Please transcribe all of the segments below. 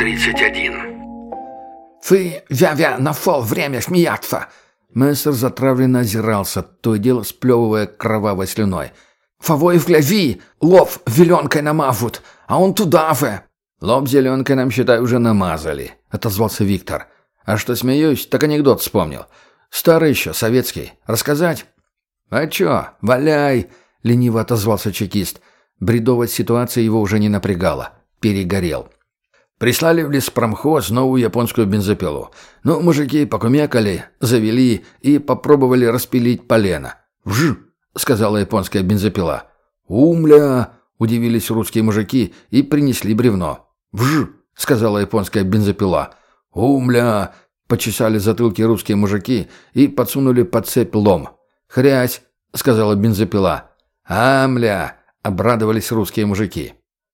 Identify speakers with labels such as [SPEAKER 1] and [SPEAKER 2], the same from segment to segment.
[SPEAKER 1] 31.
[SPEAKER 2] «Ты, Вя-Вя, нашел время смеяться!» Мессер затравленно озирался, то и дело сплевывая кровавой слюной. «Фавой в гляви! Лоб зеленкой намажут, а он туда же!» «Лоб зеленкой нам, считай, уже намазали», — отозвался Виктор. «А что смеюсь, так анекдот вспомнил. Старый еще, советский. Рассказать?» «А чё, валяй!» — лениво отозвался чекист. Бредовая ситуация его уже не напрягала. Перегорел. Прислали в леспромхоз новую японскую бензопилу. Ну, мужики покумекали, завели и попробовали распилить полено. «Вжж!» — сказала японская бензопила. «Умля!» — удивились русские мужики и принесли бревно. «Вжж!» — сказала японская бензопила. «Умля!» — почесали затылки русские мужики и подсунули под цепь лом. «Хрясь!» — сказала бензопила. «Амля!» — обрадовались русские мужики.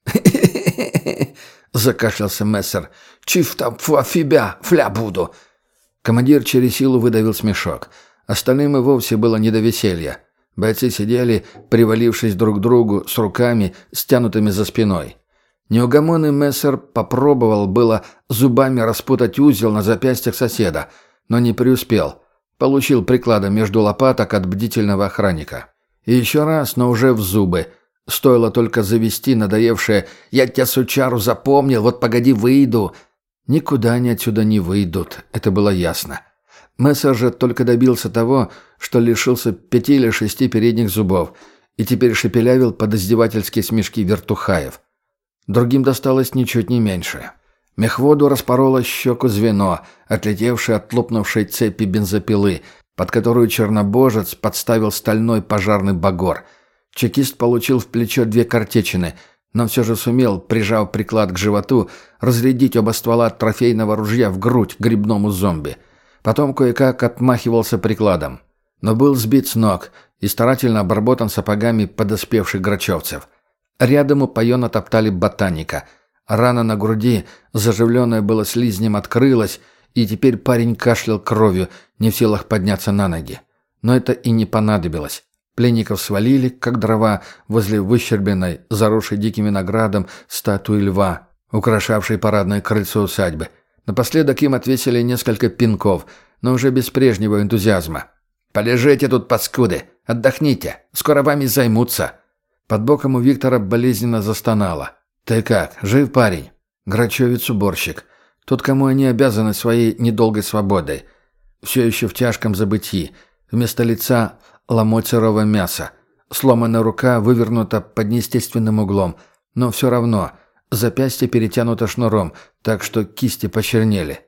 [SPEAKER 2] Закашлялся Мессер. «Чифта фуафибя, фля буду!» Командир через силу выдавил смешок. Остальным и вовсе было не до веселья. Бойцы сидели, привалившись друг к другу, с руками, стянутыми за спиной. Неугомонный Мессер попробовал было зубами распутать узел на запястьях соседа, но не преуспел. Получил прикладом между лопаток от бдительного охранника. И еще раз, но уже в зубы. Стоило только завести надоевшее «Я тебя, сучару, запомнил, вот погоди, выйду». Никуда они отсюда не выйдут, это было ясно. Мессер же только добился того, что лишился 5 или 6 передних зубов и теперь шепелявил под издевательские смешки вертухаев. Другим досталось ничуть не меньше. Мехводу распороло щеку звено, отлетевшее от лопнувшей цепи бензопилы, под которую чернобожец подставил стальной пожарный багор. Чекист получил в плечо 2 картечины, но все же сумел, прижав приклад к животу, разрядить оба ствола трофейного ружья в грудь грибному зомби. Потом кое-как отмахивался прикладом. Но был сбит с ног и старательно обработан сапогами подоспевших грачевцев. Рядом упоенно топтали ботаника. Рана на груди, заживленная была слизнем, открылась, и теперь парень кашлял кровью, не в силах подняться на ноги. Но это и не понадобилось. Пленников свалили, как дрова, возле выщербленной, заросшей диким виноградом, статуи льва, украшавшей парадное крыльцо усадьбы. Напоследок им отвесили несколько пинков, но уже без прежнего энтузиазма. «Полежите тут, паскуды! Отдохните! Скоро вами займутся!» Под боком у Виктора болезненно застонало. «Ты как, жив парень?» Грачевец-уборщик. Тот, кому они обязаны своей недолгой свободой. Все еще в тяжком забытии. Вместо лица ломоть сырого мяса. Сломанная рука вывернута под неестественным углом. Но все равно запястье перетянуто шнуром, так что кисти почернели.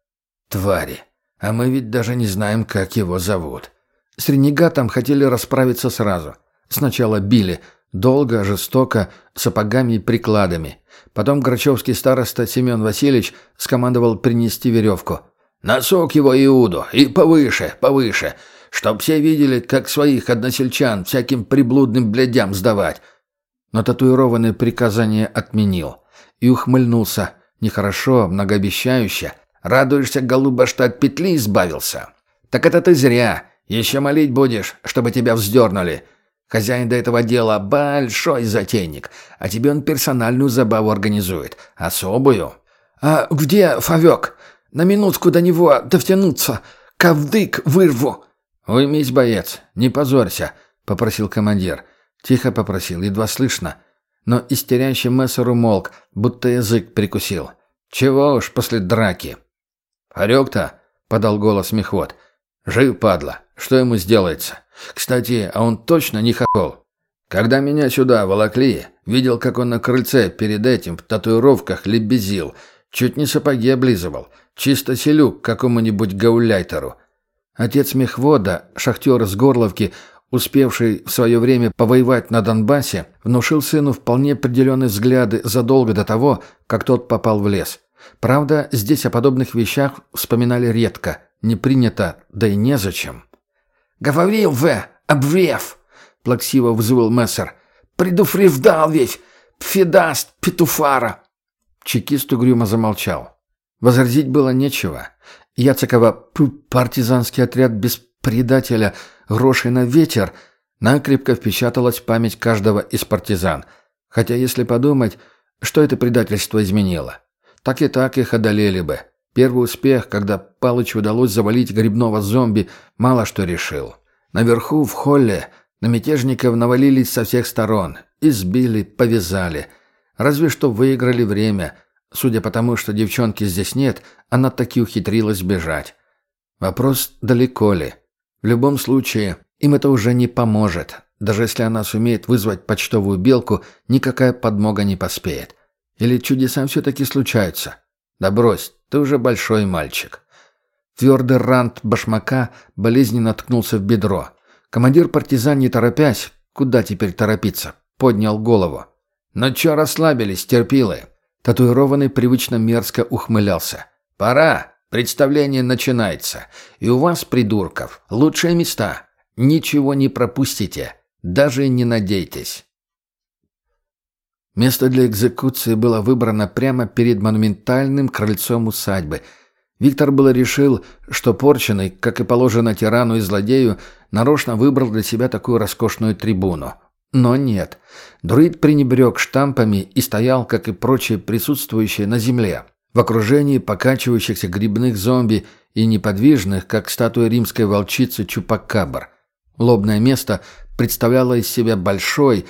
[SPEAKER 2] Твари. А мы ведь даже не знаем, как его зовут. С ренегатом хотели расправиться сразу. Сначала били. Долго, жестоко, сапогами и прикладами. Потом грачевский староста Семен Васильевич скомандовал принести веревку. «Носок его, Иуду, и повыше, повыше, чтоб все видели, как своих односельчан всяким приблудным блядям сдавать». Но татуированное приказание отменил. И ухмыльнулся. Нехорошо, многообещающе. «Радуешься, голуба, что от петли избавился? Так это ты зря. Еще молить будешь, чтобы тебя вздернули. Хозяин до этого дела большой затейник, а тебе он персональную забаву организует. Особую». «А где Фавек? На минутку до него довтянуться. Кавдык вырву». «Уймись, боец, не позорься», — попросил командир. Тихо попросил, едва слышно. Но истерящий Мессер умолк, будто язык прикусил. «Чего уж после драки?» «Хорек-то», — подал голос мехвод. «Жив, падла. Что ему сделается? Кстати, а он точно не хохол. Когда меня сюда волокли, видел, как он на крыльце перед этим в татуировках лебезил. Чуть не сапоги облизывал. Чисто селюк какому-нибудь гауляйтеру». Отец мехвода, шахтер из Горловки, успевший в свое время повоевать на Донбассе, внушил сыну вполне определенные взгляды задолго до того, как тот попал в лес. Правда, здесь о подобных вещах вспоминали редко, не принято, да и незачем. «Говорил В, обвев!» — плаксиво взвыл Мессер. «Предупреждал ведь! Пфедаст петуфара!» Чекист угрюмо замолчал. Возразить было нечего. Яцекова партизанский отряд без предателя, грошей на ветер, накрепко впечаталась в память каждого из партизан. Хотя, если подумать, что это предательство изменило? так и так их одолели бы. Первый успех, когда Палычу удалось завалить грибного зомби, мало что решил. Наверху, в холле, на мятежников навалились со всех сторон. Избили, повязали. Разве что выиграли время. Судя по тому, что девчонки здесь нет, она таки ухитрилась бежать. Вопрос, далеко ли? В любом случае, им это уже не поможет. Даже если она сумеет вызвать почтовую белку, никакая подмога не поспеет. Или чудеса все-таки случаются? Да брось, ты уже большой мальчик. Твердый рант башмака болезненно ткнулся в бедро. Командир партизан, не торопясь, куда теперь торопиться, поднял голову. «Ну чё расслабились, терпилы?» Татуированный привычно мерзко ухмылялся. «Пора, представление начинается. И у вас, придурков, лучшие места. Ничего не пропустите, даже не надейтесь». Место для экзекуции было выбрано прямо перед монументальным крыльцом усадьбы. Виктор было решил, что Порченый, как и положено тирану и злодею, нарочно выбрал для себя такую роскошную трибуну. Но нет. Друид пренебрег штампами и стоял, как и прочие присутствующие, на земле, в окружении покачивающихся грибных зомби и неподвижных, как статуя римской волчицы Чупакабр. Лобное место представляло из себя большой,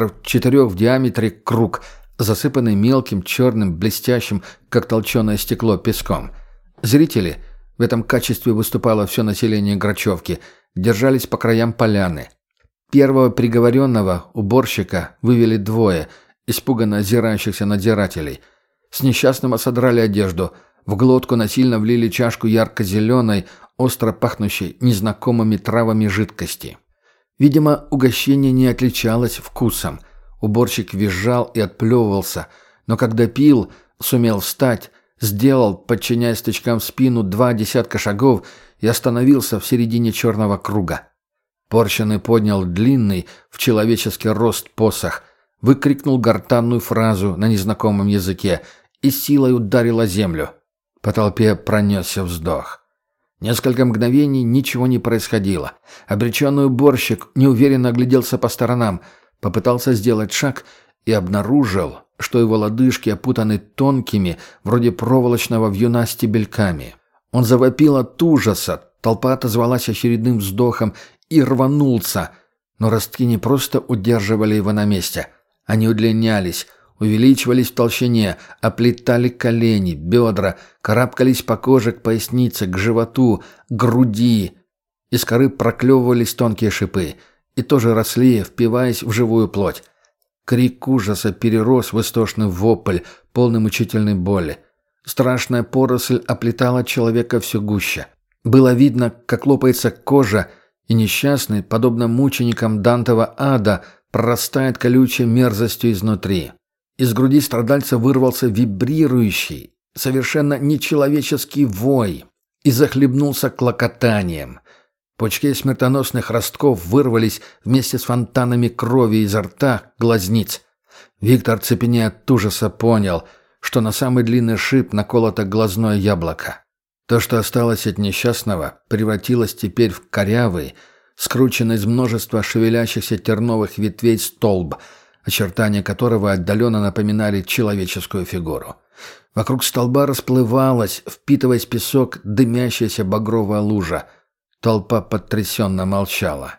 [SPEAKER 2] 4 метров в диаметре, круг, засыпанный мелким, черным, блестящим, как толченое стекло, песком. Зрители, в этом качестве выступало все население Грачевки, держались по краям поляны. Первого приговоренного, уборщика, вывели 2, испуганно озирающихся надзирателей. С несчастного содрали одежду, в глотку насильно влили чашку ярко-зеленой, остро пахнущей незнакомыми травами жидкости. Видимо, угощение не отличалось вкусом. Уборщик визжал и отплевывался, но когда пил, сумел встать, сделал, подчиняясь тычкам в спину, 2 десятка шагов и остановился в середине черного круга. Порченый поднял длинный, в человеческий рост посох, выкрикнул гортанную фразу на незнакомом языке и силой ударил о землю. По толпе пронесся вздох. Несколько мгновений ничего не происходило. Обреченный уборщик неуверенно огляделся по сторонам, попытался сделать шаг и обнаружил, что его лодыжки опутаны тонкими, вроде проволочного вьюна, стебельками. Он завопил от ужаса, толпа отозвалась очередным вздохом и рванулся, но ростки не просто удерживали его на месте. Они удлинялись, увеличивались в толщине, оплетали колени, бедра, карабкались по коже к пояснице, к животу, к груди. Из коры проклевывались тонкие шипы и тоже росли, впиваясь в живую плоть. Крик ужаса перерос в истошный вопль, полный мучительной боли. Страшная поросль оплетала человека все гуще. Было видно, как лопается кожа, и несчастный, подобно мученикам Дантова ада, прорастает колючей мерзостью изнутри. Из груди страдальца вырвался вибрирующий, совершенно нечеловеческий вой и захлебнулся клокотанием. Пучки смертоносных ростков вырвались вместе с фонтанами крови изо рта, глазниц. Виктор, цепенея от ужаса, понял, что на самый длинный шип наколото глазное яблоко. То, что осталось от несчастного, превратилось теперь в корявый, скрученный из множества шевелящихся терновых ветвей столб, очертания которого отдаленно напоминали человеческую фигуру. Вокруг столба расплывалась, впитываясь в песок, дымящаяся багровая лужа. Толпа потрясенно молчала.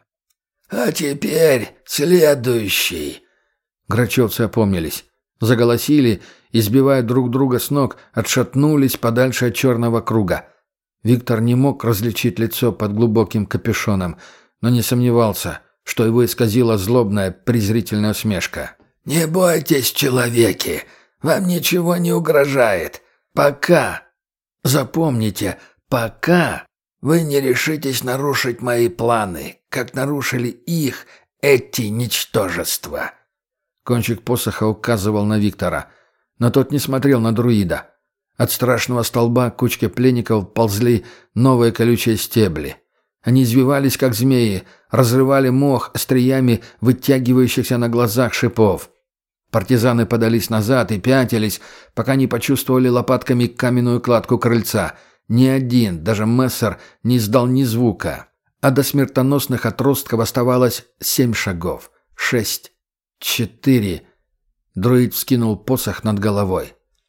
[SPEAKER 2] «А теперь следующий!» Грачевцы опомнились. Заголосили, избивая друг друга с ног, отшатнулись подальше от черного круга. Виктор не мог различить лицо под глубоким капюшоном, но не сомневался, что его исказила злобная, презрительная усмешка. «Не бойтесь, человеки, вам ничего не угрожает. Пока, запомните, пока вы не решитесь нарушить мои планы, как нарушили их эти ничтожества». Кончик посоха указывал на Виктора, но тот не смотрел на друида. От страшного столба к кучке пленников ползли новые колючие стебли. Они извивались, как змеи, разрывали мох остриями вытягивающихся на глазах шипов. Партизаны подались назад и пятились, пока не почувствовали лопатками каменную кладку крыльца. Ни один, даже Мессер, не издал ни звука. А до смертоносных отростков оставалось 7 шагов. 6. 4. Друид вскинул посох над головой.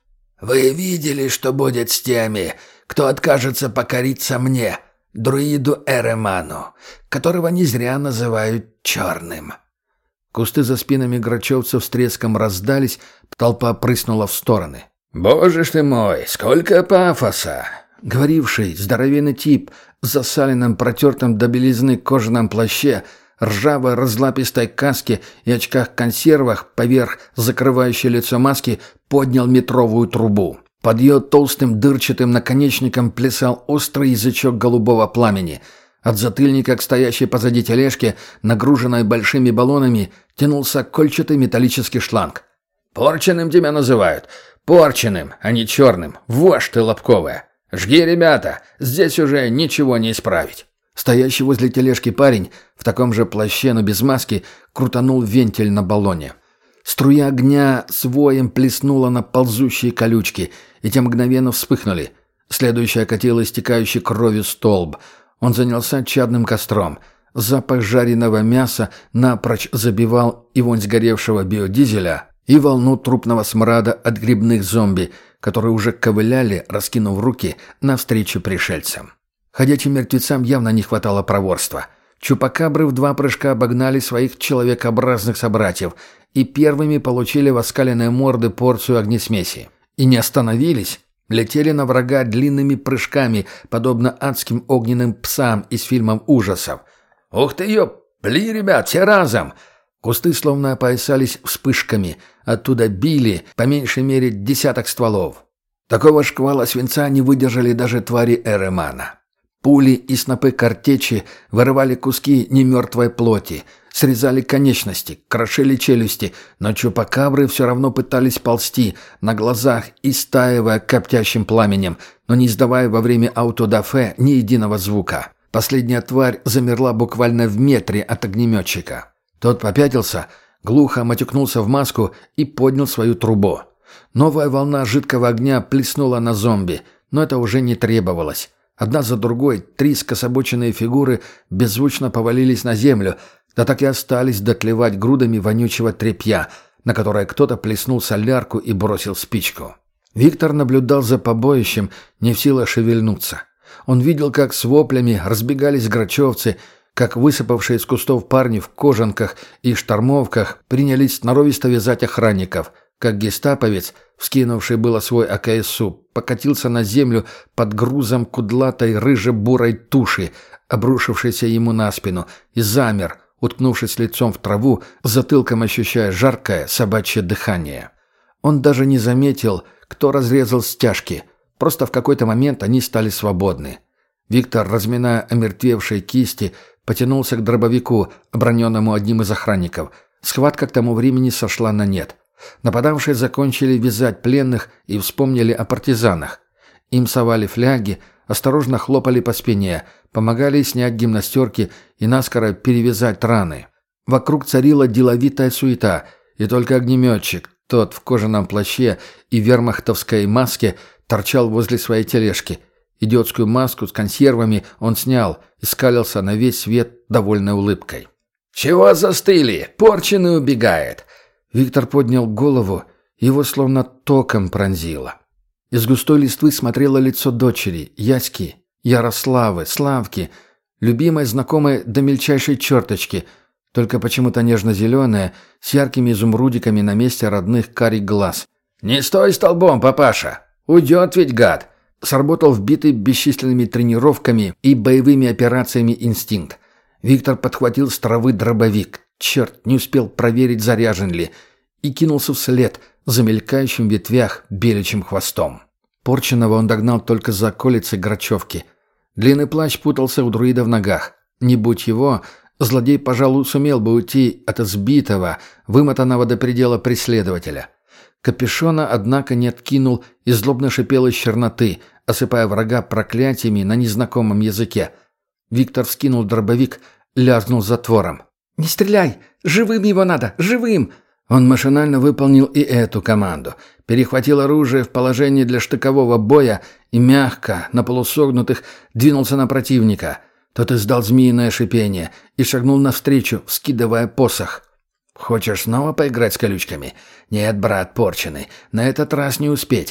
[SPEAKER 2] «Вы видели, что будет с теми, кто откажется покориться мне, друиду Эреману, которого не зря называют черным». Кусты за спинами грачевцев с треском раздались, толпа прыснула в стороны. «Боже ж ты мой, сколько пафоса!» Говоривший, здоровенный тип в засаленном, протертом до белизны кожаном плаще, ржавой разлапистой каске и очках-консервах поверх закрывающей лицо маски поднял метровую трубу. Под ее толстым дырчатым наконечником плясал острый язычок голубого пламени. От затыльника к стоящей позади тележке, нагруженной большими баллонами, тянулся кольчатый металлический шланг. «Порченым тебя называют. Порченым, а не черным. Вошь ты лобковая. Жги, ребята, здесь уже ничего не исправить». Стоящий возле тележки парень, в таком же плаще, но без маски, крутанул вентиль на баллоне. Струя огня с воем плеснула на ползущие колючки, и те мгновенно вспыхнули. Следующая окатила истекающий кровью столб. Он занялся чадным костром. Запах жареного мяса напрочь забивал и вонь сгоревшего биодизеля, и волну трупного смрада от грибных зомби, которые уже ковыляли, раскинув руки, навстречу пришельцам. Ходячим мертвецам явно не хватало проворства. Чупакабры в 2 прыжка обогнали своих человекообразных собратьев и первыми получили в оскаленные морды порцию огнесмеси. И не остановились, летели на врага длинными прыжками, подобно адским огненным псам из фильмов ужасов. «Ух ты, ёп! Пли, ребят, все разом!» Кусты словно опоясались вспышками. Оттуда били, по меньшей мере, 10 стволов. Такого шквала свинца не выдержали даже твари Эремана. Пули и снопы картечи вырывали куски немертвой плоти, срезали конечности, крошили челюсти, но чупакабры все равно пытались ползти, на глазах истаивая коптящим пламенем, но не издавая во время аутодафе ни единого звука. Последняя тварь замерла буквально в метре от огнеметчика. Тот попятился, глухо матюкнулся в маску и поднял свою трубу. Новая волна жидкого огня плеснула на зомби, но это уже не требовалось. Одна за другой 3 скособоченные фигуры беззвучно повалились на землю, да так и остались дотлевать грудами вонючего тряпья, на которое кто-то плеснул солярку и бросил спичку. Виктор наблюдал за побоищем, не в силах шевельнуться. Он видел, как с воплями разбегались грачевцы, как высыпавшие из кустов парни в кожанках и штормовках принялись сноровисто вязать охранников, как гестаповец, вскинувший было свой АКСУ, покатился на землю под грузом кудлатой рыже-бурой туши, обрушившейся ему на спину, и замер, уткнувшись лицом в траву, затылком ощущая жаркое собачье дыхание. Он даже не заметил, кто разрезал стяжки, просто в какой-то момент они стали свободны. Виктор, разминая омертвевшие кисти, потянулся к дробовику, оброненному одним из охранников. Схватка к тому времени сошла на нет. Нападавшие закончили вязать пленных и вспомнили о партизанах. Им совали фляги, осторожно хлопали по спине, помогали снять гимнастерки и наскоро перевязать раны. Вокруг царила деловитая суета, и только огнеметчик, тот в кожаном плаще и вермахтовской маске, торчал возле своей тележки. Идиотскую маску с консервами он снял и скалился на весь свет довольной улыбкой. «Чего застыли? Порченый убегает!» Виктор поднял голову, его словно током пронзило. Из густой листвы смотрело лицо дочери, Яськи, Ярославы, Славки, любимой, знакомой до мельчайшей черточки, только почему-то нежно-зеленая, с яркими изумрудиками на месте родных карих глаз. «Не стой столбом, папаша! Уйдет ведь гад!» Сработал вбитый бесчисленными тренировками и боевыми операциями инстинкт. Виктор подхватил с травы дробовик. Черт, не успел проверить, заряжен ли. И кинулся вслед за мелькающим в ветвях беличьим хвостом. Порченого он догнал только за околицей Грачевки. Длинный плащ путался у друида в ногах. Не будь его, злодей, пожалуй, сумел бы уйти от избитого, вымотанного до предела преследователя. Капюшона, однако, не откинул и злобно шипел из черноты, осыпая врага проклятиями на незнакомом языке. Виктор вскинул дробовик, лязнул затвором. «Не стреляй! Живым его надо! Живым!» Он машинально выполнил и эту команду. Перехватил оружие в положении для штыкового боя и мягко, на полусогнутых, двинулся на противника. Тот издал змеиное шипение и шагнул навстречу, вскидывая посох. «Хочешь снова поиграть с колючками? Нет, брат порченый, на этот раз не успеть».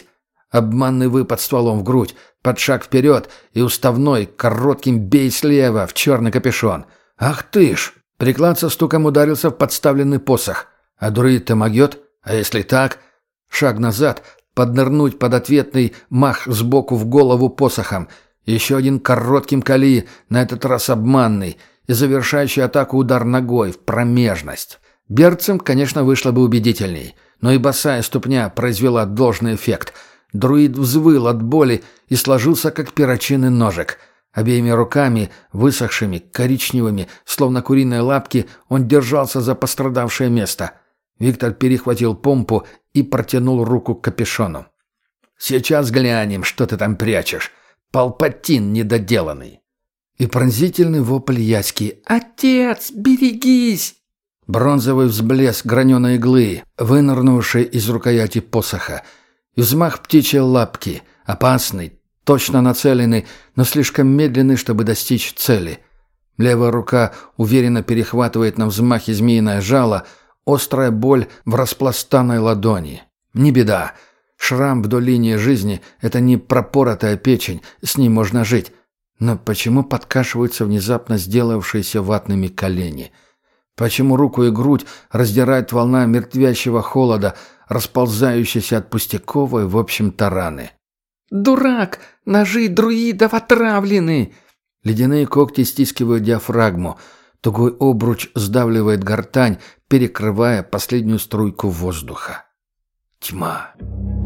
[SPEAKER 2] Обманный выпад стволом в грудь, под шаг вперед и уставной, коротким бей слева в черный капюшон. Ах ты ж! Приклад со стуком ударился в подставленный посох. А друид-то могет? А если так? Шаг назад, поднырнуть под ответный мах сбоку в голову посохом. Еще один коротким кали, на этот раз обманный, и завершающий атаку удар ногой в промежность. Берцем, конечно, вышло бы убедительней, но и босая ступня произвела должный эффект. Друид взвыл от боли и сложился, как перочинный ножик. Обеими руками, высохшими, коричневыми, словно куриные лапки, он держался за пострадавшее место. Виктор перехватил помпу и протянул руку к капюшону. «Сейчас глянем, что ты там прячешь. Палпатин недоделанный». И пронзительный вопль Яськи: «Отец, берегись!» Бронзовый взблеск граненой иглы, вынырнувшей из рукояти посоха, и взмах птичьей лапки, опасный, точно нацеленный, но слишком медленный, чтобы достичь цели. Левая рука уверенно перехватывает на взмахе змеиное жало, острая боль в распластанной ладони. Не беда. Шрам вдоль линии жизни – это не пропоротая печень, с ним можно жить. Но почему подкашиваются внезапно сделавшиеся ватными колени? Почему руку и грудь раздирает волна мертвящего холода, расползающаяся от пустяковой, в общем-то, раны? «Дурак! Ножи друидов отравлены!» Ледяные когти стискивают диафрагму. Тугой обруч сдавливает гортань, перекрывая последнюю струйку воздуха. Тьма.